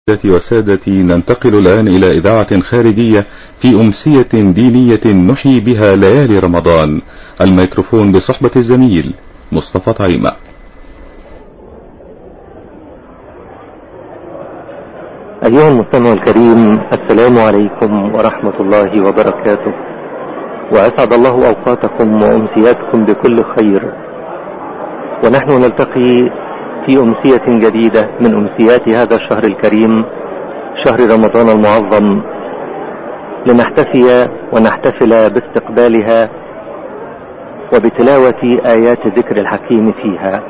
سادتي وسادتي، ننتقل الآن إلى إذاعة خارجية في أمسية دينية نحيي بها ليالي رمضان. الميكروفون بصحبة الزميل مصطفى طعيمة. أيها المستمع الكريم، السلام عليكم ورحمة الله وبركاته، وأسعد الله أوقاتكم وأمسياتكم بكل خير. ونحن نلتقي في أمسية جديدة من أمسيات هذا الشهر الكريم، شهر رمضان المعظم، لنحتفي ونحتفل باستقبالها وبتلاوة آيات ذكر الحكيم فيها.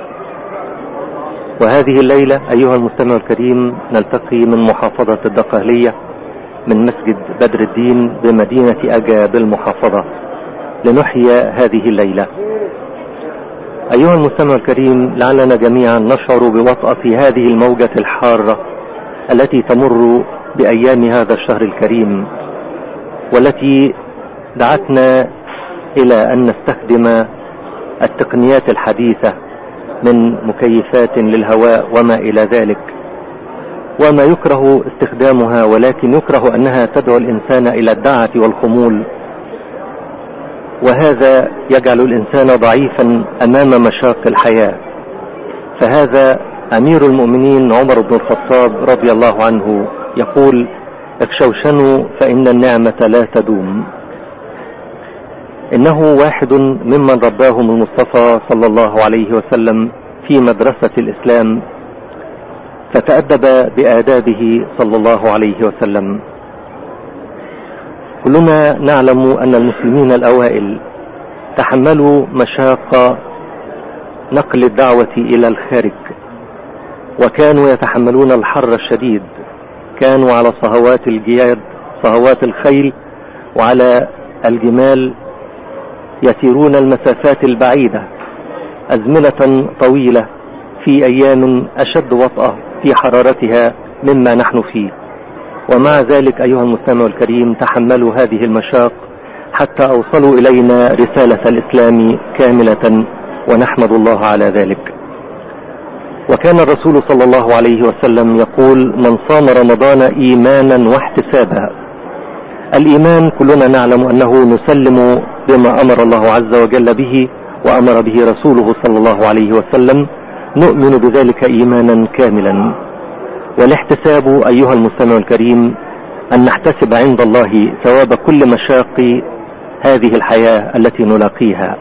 وهذه الليلة أيها المستمع الكريم نلتقي من محافظة الدقهلية من مسجد بدر الدين بمدينة أجا بالمحافظة لنحيي هذه الليلة. أيها المستمع الكريم، لعلنا جميعا نشعر بوطأة هذه الموجة الحارة التي تمر بأيام هذا الشهر الكريم، والتي دعتنا إلى أن نستخدم التقنيات الحديثة من مكيفات للهواء وما إلى ذلك، وما يكره استخدامها، ولكن يكره أنها تدعو الإنسان إلى الدعة والخمول، وهذا يجعل الإنسان ضعيفا أمام مشاق الحياة. فهذا أمير المؤمنين عمر بن الخطاب رضي الله عنه يقول: اكشوشنوا فإن النعمة لا تدوم. إنه واحد ممن رباهم المصطفى صلى الله عليه وسلم في مدرسة الإسلام، فتأدب بآدابه صلى الله عليه وسلم. كلنا نعلم أن المسلمين الأوائل تحملوا مشاق نقل الدعوة إلى الخارج، وكانوا يتحملون الحر الشديد، كانوا على صهوات الجياد، صهوات الخيل، وعلى الجمال يسيرون المسافات البعيدة أزمنة طويلة في أيام أشد وطأة في حرارتها مما نحن فيه. ومع ذلك أيها المستمع الكريم تحملوا هذه المشاق حتى أوصلوا إلينا رسالة الإسلام كاملة، ونحمد الله على ذلك. وكان الرسول صلى الله عليه وسلم يقول: من صام رمضان إيمانا واحتسابا. الإيمان كلنا نعلم أنه نسلم بما أمر الله عز وجل به وأمر به رسوله صلى الله عليه وسلم، نؤمن بذلك إيمانا كاملا. والاحتساب أيها المستمع الكريم أن نحتسب عند الله ثواب كل مشاق هذه الحياة التي نلاقيها.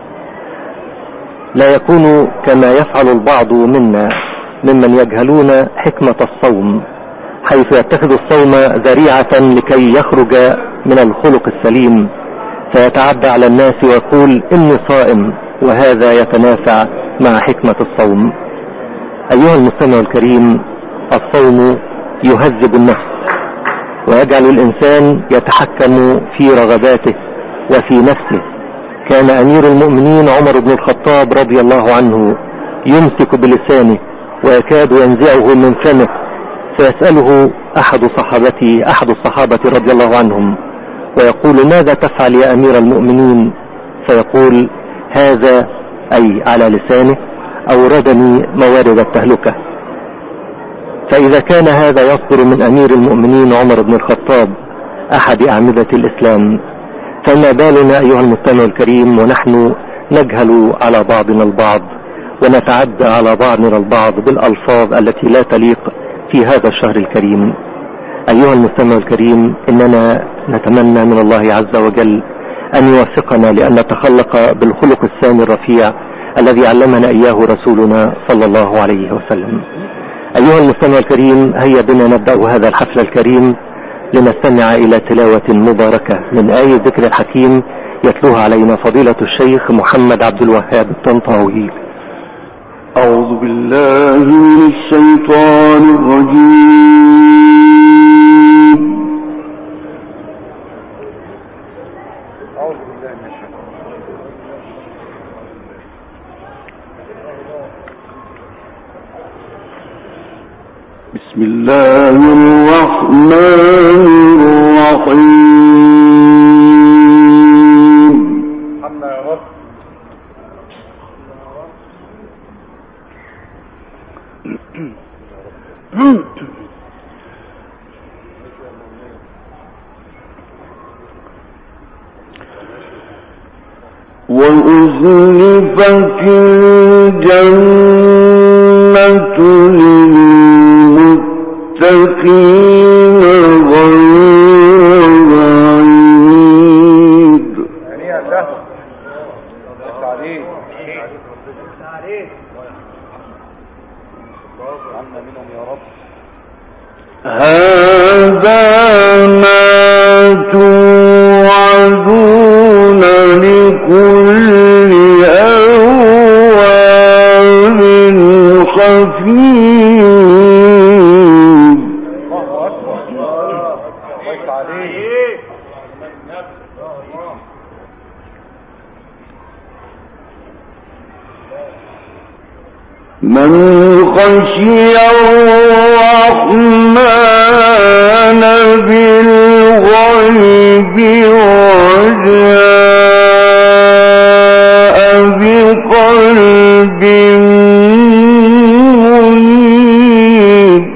لا يكون كما يفعل البعض منا ممن يجهلون حكمة الصوم، حيث يتخذ الصوم ذريعة لكي يخرج من الخلق السليم، فيتعدى على الناس ويقول إني صائم، وهذا يتنافى مع حكمة الصوم. أيها المستمع الكريم، الصوم يهذب النفس ويجعل الإنسان يتحكم في رغباته وفي نفسه. كان أمير المؤمنين عمر بن الخطاب رضي الله عنه يمسك بلسانه ويكاد ينزعه من فمه، فيسأله أحد الصحابة رضي الله عنهم ويقول: ماذا تفعل يا أمير المؤمنين؟ فيقول: هذا أي على لسانه أوردني موارد التهلكة. فإذا كان هذا يصدر من أمير المؤمنين عمر بن الخطاب أحد أعمدة الإسلام، فما بالنا أيها المستمع الكريم ونحن نجهل على بعضنا البعض ونتعدى على بعضنا البعض بالألفاظ التي لا تليق في هذا الشهر الكريم. أيها المستمع الكريم، إننا نتمنى من الله عز وجل أن يوفقنا لأن نتخلق بالخلق السامي الرفيع الذي علمنا إياه رسولنا صلى الله عليه وسلم. أيها المستمع الكريم، هيا بنا نبدأ هذا الحفل الكريم لنستمع إلى تلاوة مباركة من آية ذكر الحكيم يتلوها علينا فضيلة الشيخ محمد عبد الوهاب الطنطاوي. أعوذ بالله من الشيطان الرجيم. بسم الله الرحمن الرحيم. وأزلفت الجنة للمتقين غير بعيد. هذا ما توعدون لكل أواب حفيظ. من خشي الرحمن بالغيب وجاء بقلب منيب.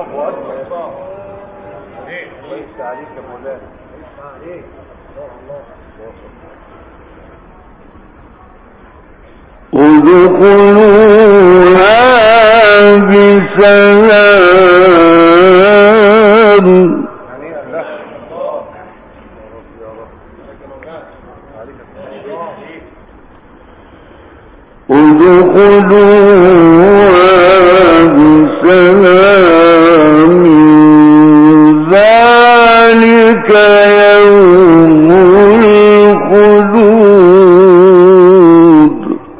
ادخلوها بسلام. ادخلوها بسلام ذلك يوم الخلود.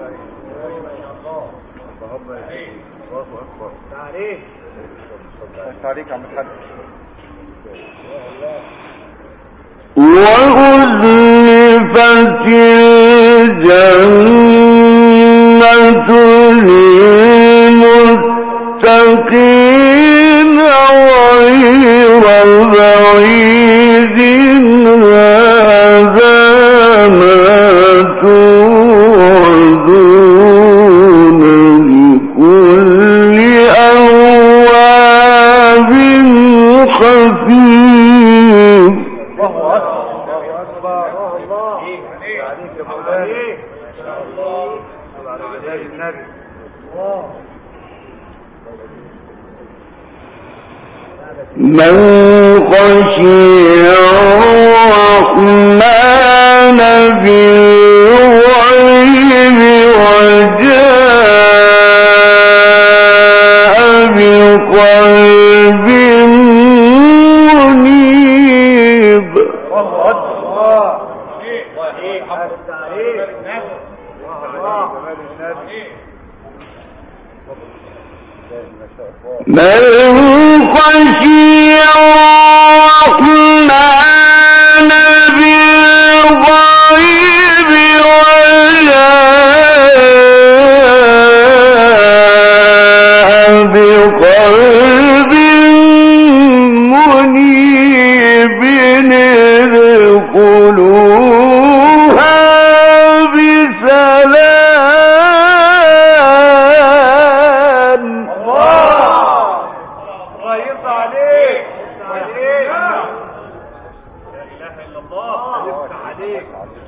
وأزلفت الجنة للمتقين غير بعيد. هذا ما توعدون لكل أواب حفيظ. من خشي الرحمن بالغيب وجاء بقلب منيب. من خشي الرحمن بالغيب وجاء بقلب منيب ادخلوها بسلام. الله يرضى عليك. لا اله الا الله. يفتح عليك.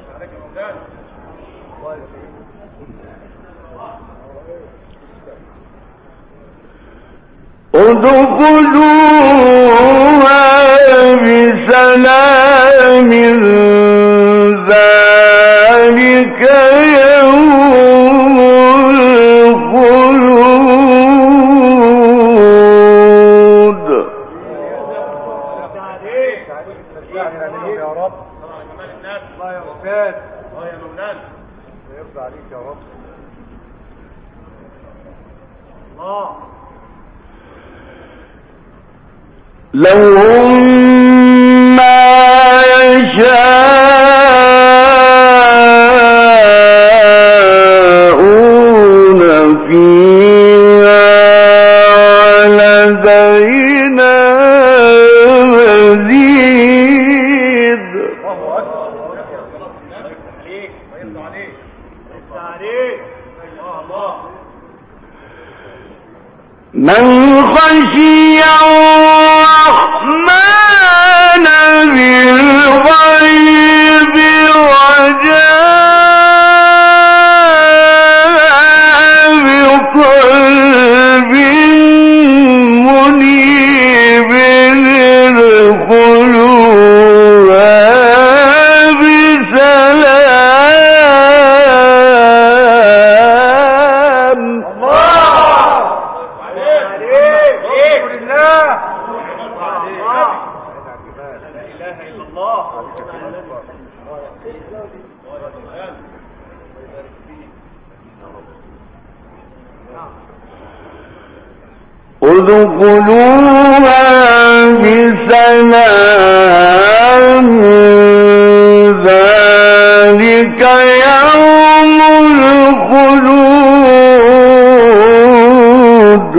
ادخلوها بسلام ذلك يوم الخلود. يا رب الله يا وفاد. الله يا مولانا يرضى عليك يا رب. الله لهم ما يشاءون فيها ولدينا مزيد. من خشي الرحمن بالغيب وجاء ادخلوها بسلام ذلك يوم الخلود.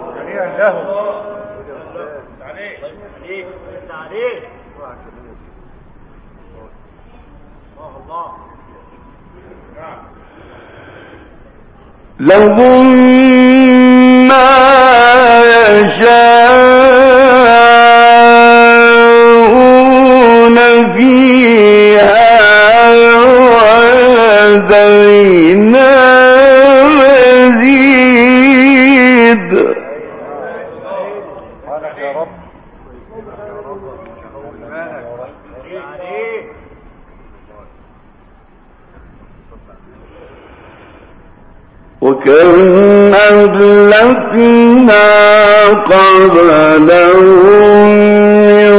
لهم ما يشاءون فيها ولدينا مزيد. وكم أهلكنا قبلهم من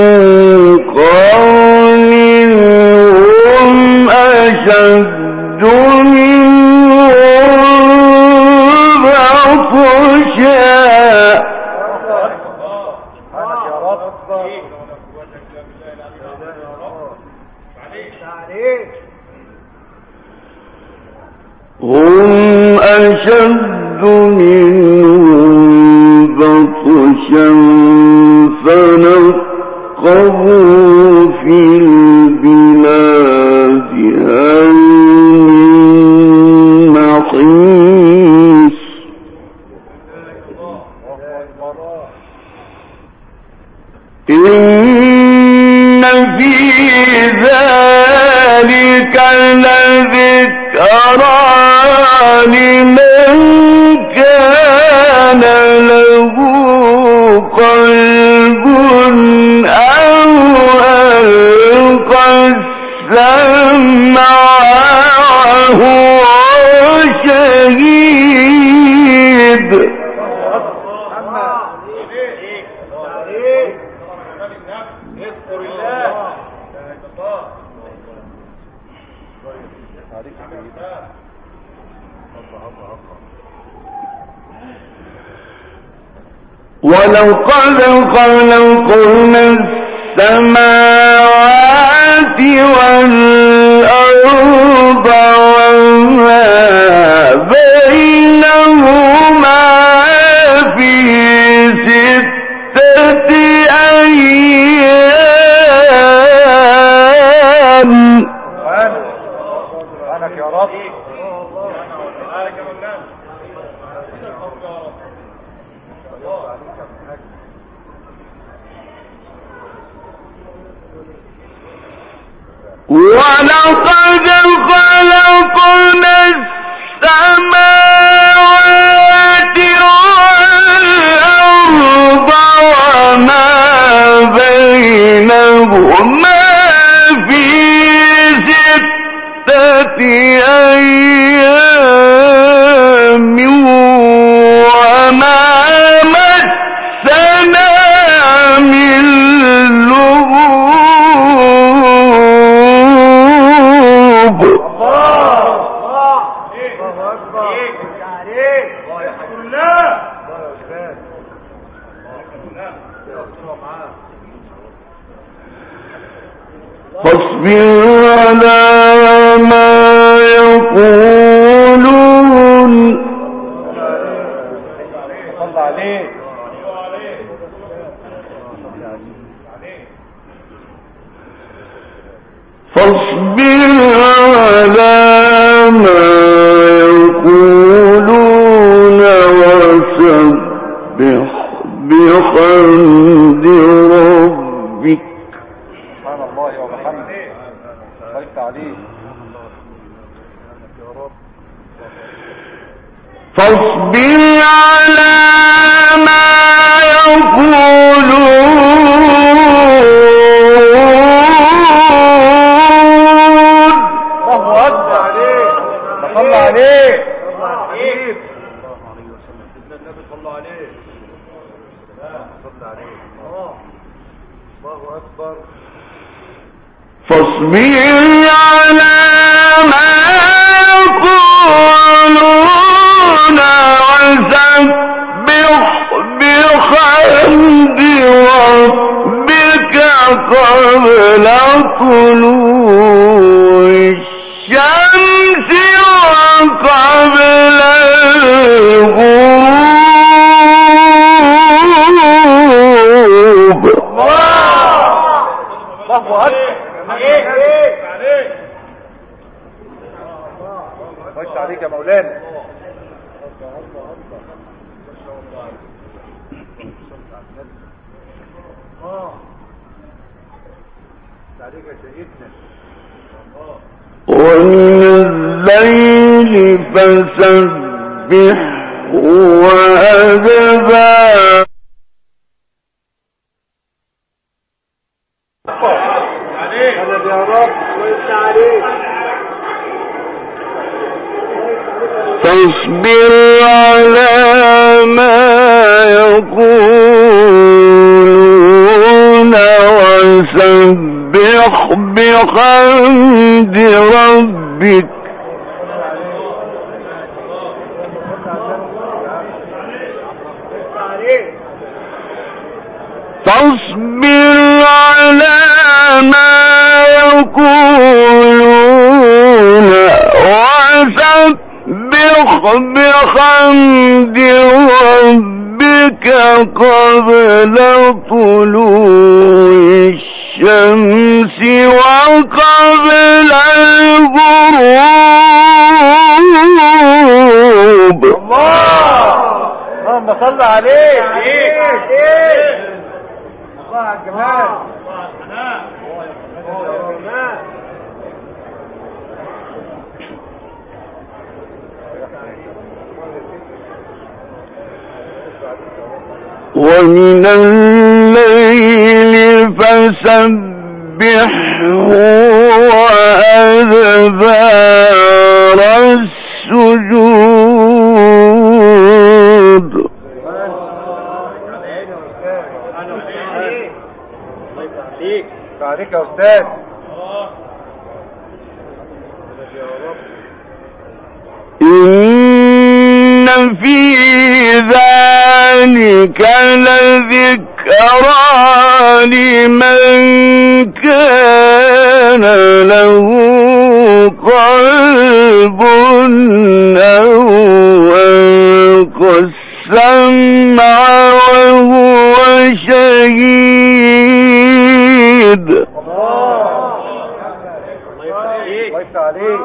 قرن هم أشد منهم بطشا. هم أشد منهم بطشا فنقبوا في البلاد هل من محيص. إن في ذلك لذكرى لمن كان له قلب أو ألقى السمع وهو شهيد. ولقد خلقنا السماوات والأرض وما بينهما في 6 أيام. سبحانك يا رب. ولقد خلقنا السماوات والأرض وما بينهما في 6 أيام وما مسنا من لغوب. فاصبر على ما يقولون. صلى عليه. فاصبر على ما يقولون وسبح بحمد ربك. سبحان الله وبحمده. بارك عليه. فاصبر على ما يقولون. الله أكبر عليه. صلى عليه. النبي صلى عليه. صلى عليه. الله أكبر. فاصبر على ما يقولون وسبح بحمد ربك قبل طلوع الشمس وقبل الغروب. الله خش عليك يا مولانا. عليك يا سيدنا. ومن الليل فسبح وأدبار فاصبر على ما يقولون وسبح بحمد ربك فاصبر على ما يقولون وسبح بحمد ربك قبل طلوع الشمس وقبل الغروب. اللهم صل عليك. الله على الجمال. ومن الليل فسبحه وأدبار السجود. عليك يا أستاذ. إن في ذلك لذكرى لمن كان له قلب أو ألقى السمع وهو شهيد. الله عليك.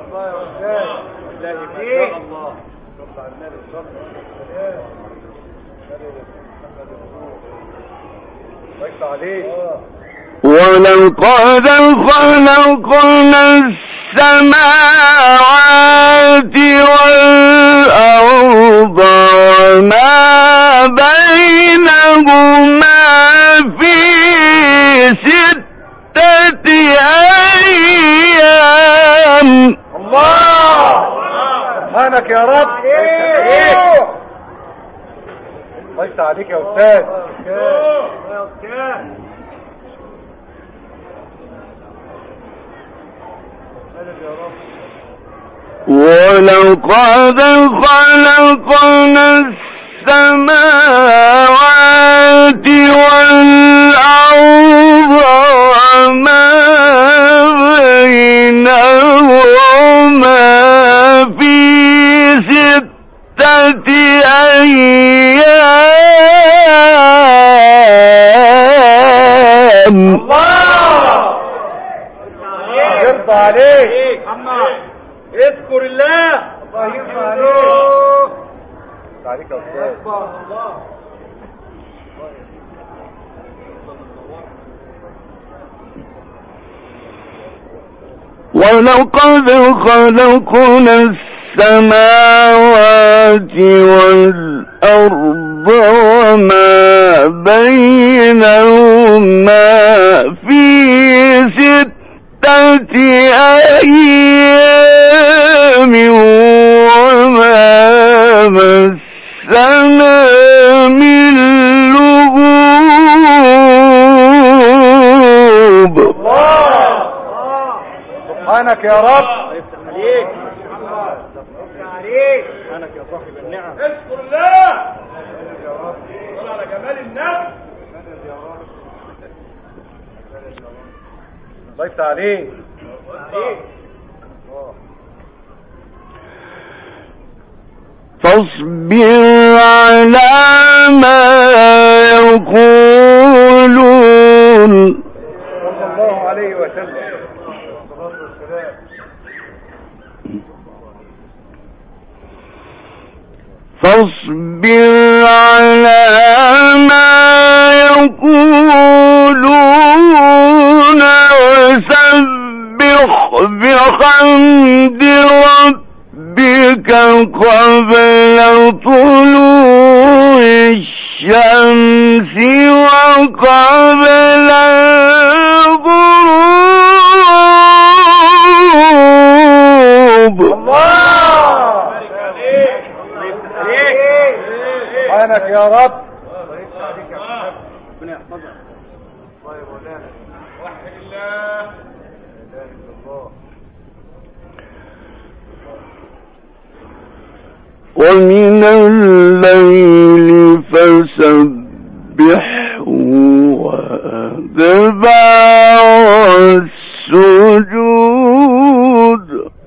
ولقد خلقنا السماوات والأرض وما بينهما في 6 أيام. الله سبحانك يا رب. الله عليك يا أستاذ. ولقد خلقنا السماوات والأرض وما بينهما في 6 أيام. يرضى عليك. اذكر الله. الله يرضى عليك. عليك يا أستاذ. ولقد خلقنا السماوات والأرض وما بينهما في 6 أيام وما مسنا من لغوب. سبحانك يا رب. سبحانك يا صاحب النعم. اذكر الله صل على جمال النفس. ضيفت عليه. فاصبر على ما يقولون. صلى الله عليه وسلم. فاصبر على ما يقولون وسبح بحمد ربك قبل طلوع الشمس وقبل الغروب. سبحانك يا رب. ربنا يحفظك. الله يا مولانا. وحد الله. لا اله الا الله. ومن الليل فسبحه وأدبار السجود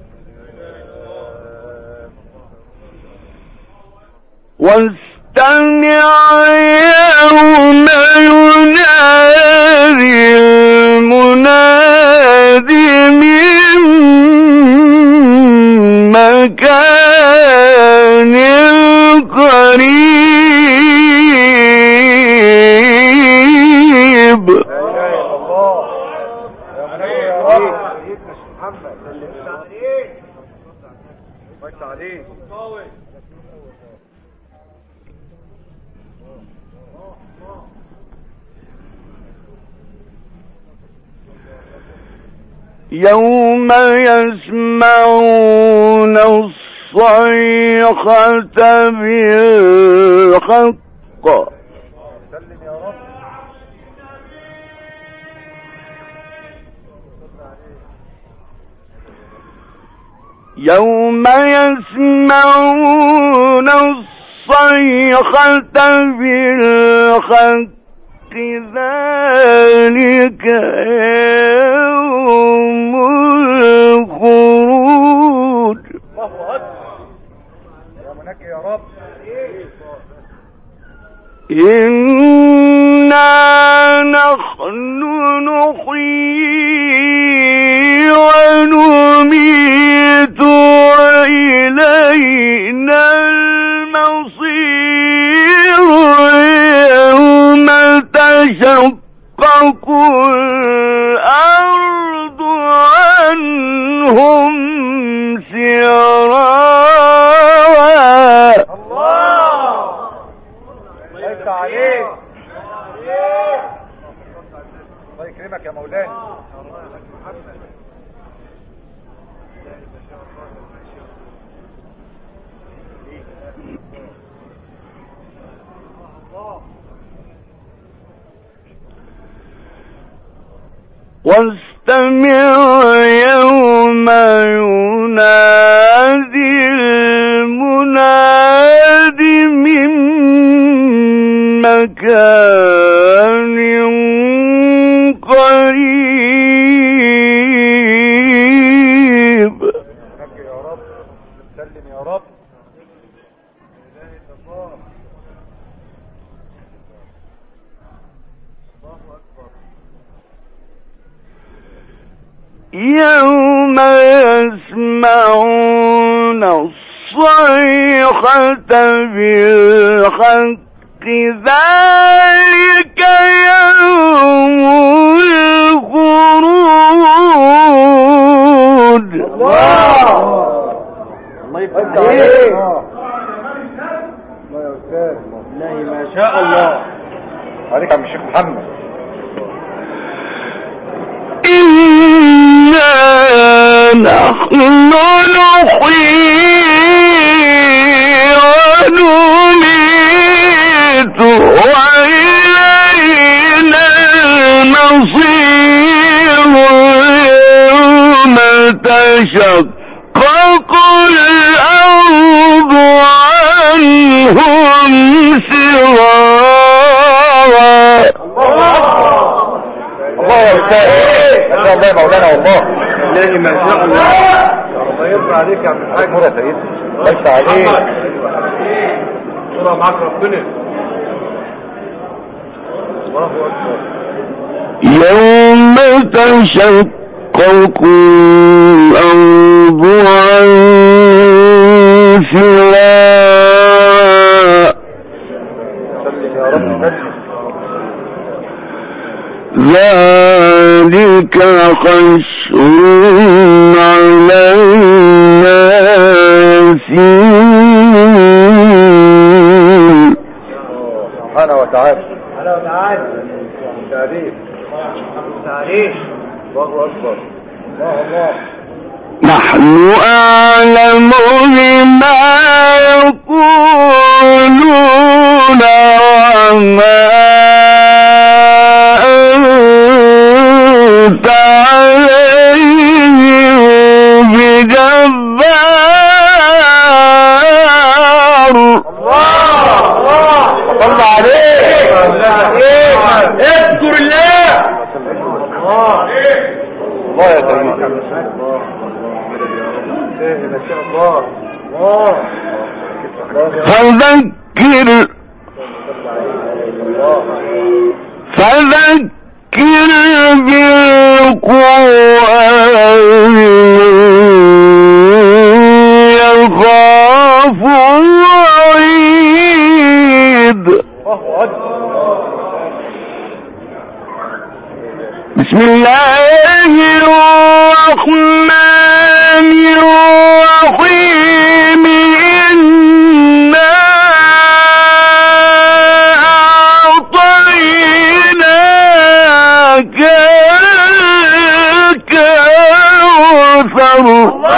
واستمع يوم ينادي المنادي من مكان قريب. يوم يسمعون الصيحة بالحق يوم يسمعون الصيحة بالحق ذلك يوم الخروج. الله أكبر. يا منك يا رب. إنا نحن نحيي ونميت وإلينا المصير يوم تشقق الأرض عنهم سرارا. ضيفت عليه. الله يكرمك يا مولانا. واستمع يوم ينادي المنادي من مكان قريب. يا رب. سلم يا رب. يوم يسمعون الصيحة بالحق ذلك يوم الخروج. الله يفتح عليك. الله يا أستاذ. الله ما شاء الله عليك يا عم الشيخ محمد. إنا نحن نحيي ونميت وإلينا المصير يوم تشقق الأرض عنهم سرارا. الله يا أستاذ، ما شاء الله يا مولانا، والله الذي ما شاء الله. الله يرضى عليك يا عبد الحاج. مرة سيدي الله يرضى عليك. الله معاك ربنا. الله أكبر. يوم تشقق الأرض عنهم سرارا. سلم يا رب سلم. ذلك حشر على الناس سبحانه وتعالى. سبحانه وتعالى. تعريف تعريف. الله أكبر. الله الله. نحن أعلم بما يقولون وما أنت عليهم بجبار. الله صلى عليك. اذكر الله. الله يا سيدي. ما شاء الله. فذكر بالقرآن يخاف وعيد. بسم الله الرحمن الرحيم. إنا أعطيناك الكوثر.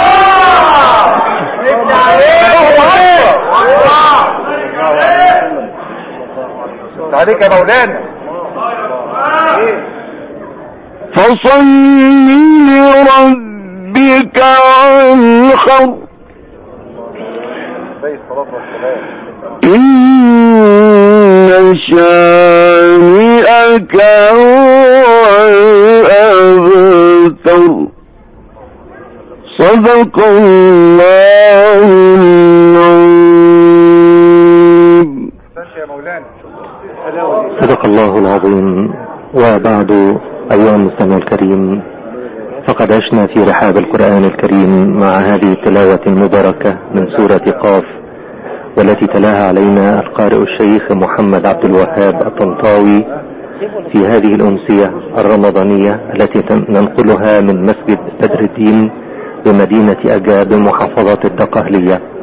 عليك يا مولانا. فصل لربك وانحر. إن شانئك هو الأبتر. صدق الله العظيم. صدق الله العظيم. وبعد، أيها المستمع الكريم، فقد عشنا في رحاب القرآن الكريم مع هذه التلاوة المباركة من سورة قاف، والتي تلاها علينا القارئ الشيخ محمد عبد الوهاب الطنطاوي في هذه الأمسية الرمضانية التي ننقلها من مسجد بدر الدين بمدينة أجاب محافظة الدقهلية.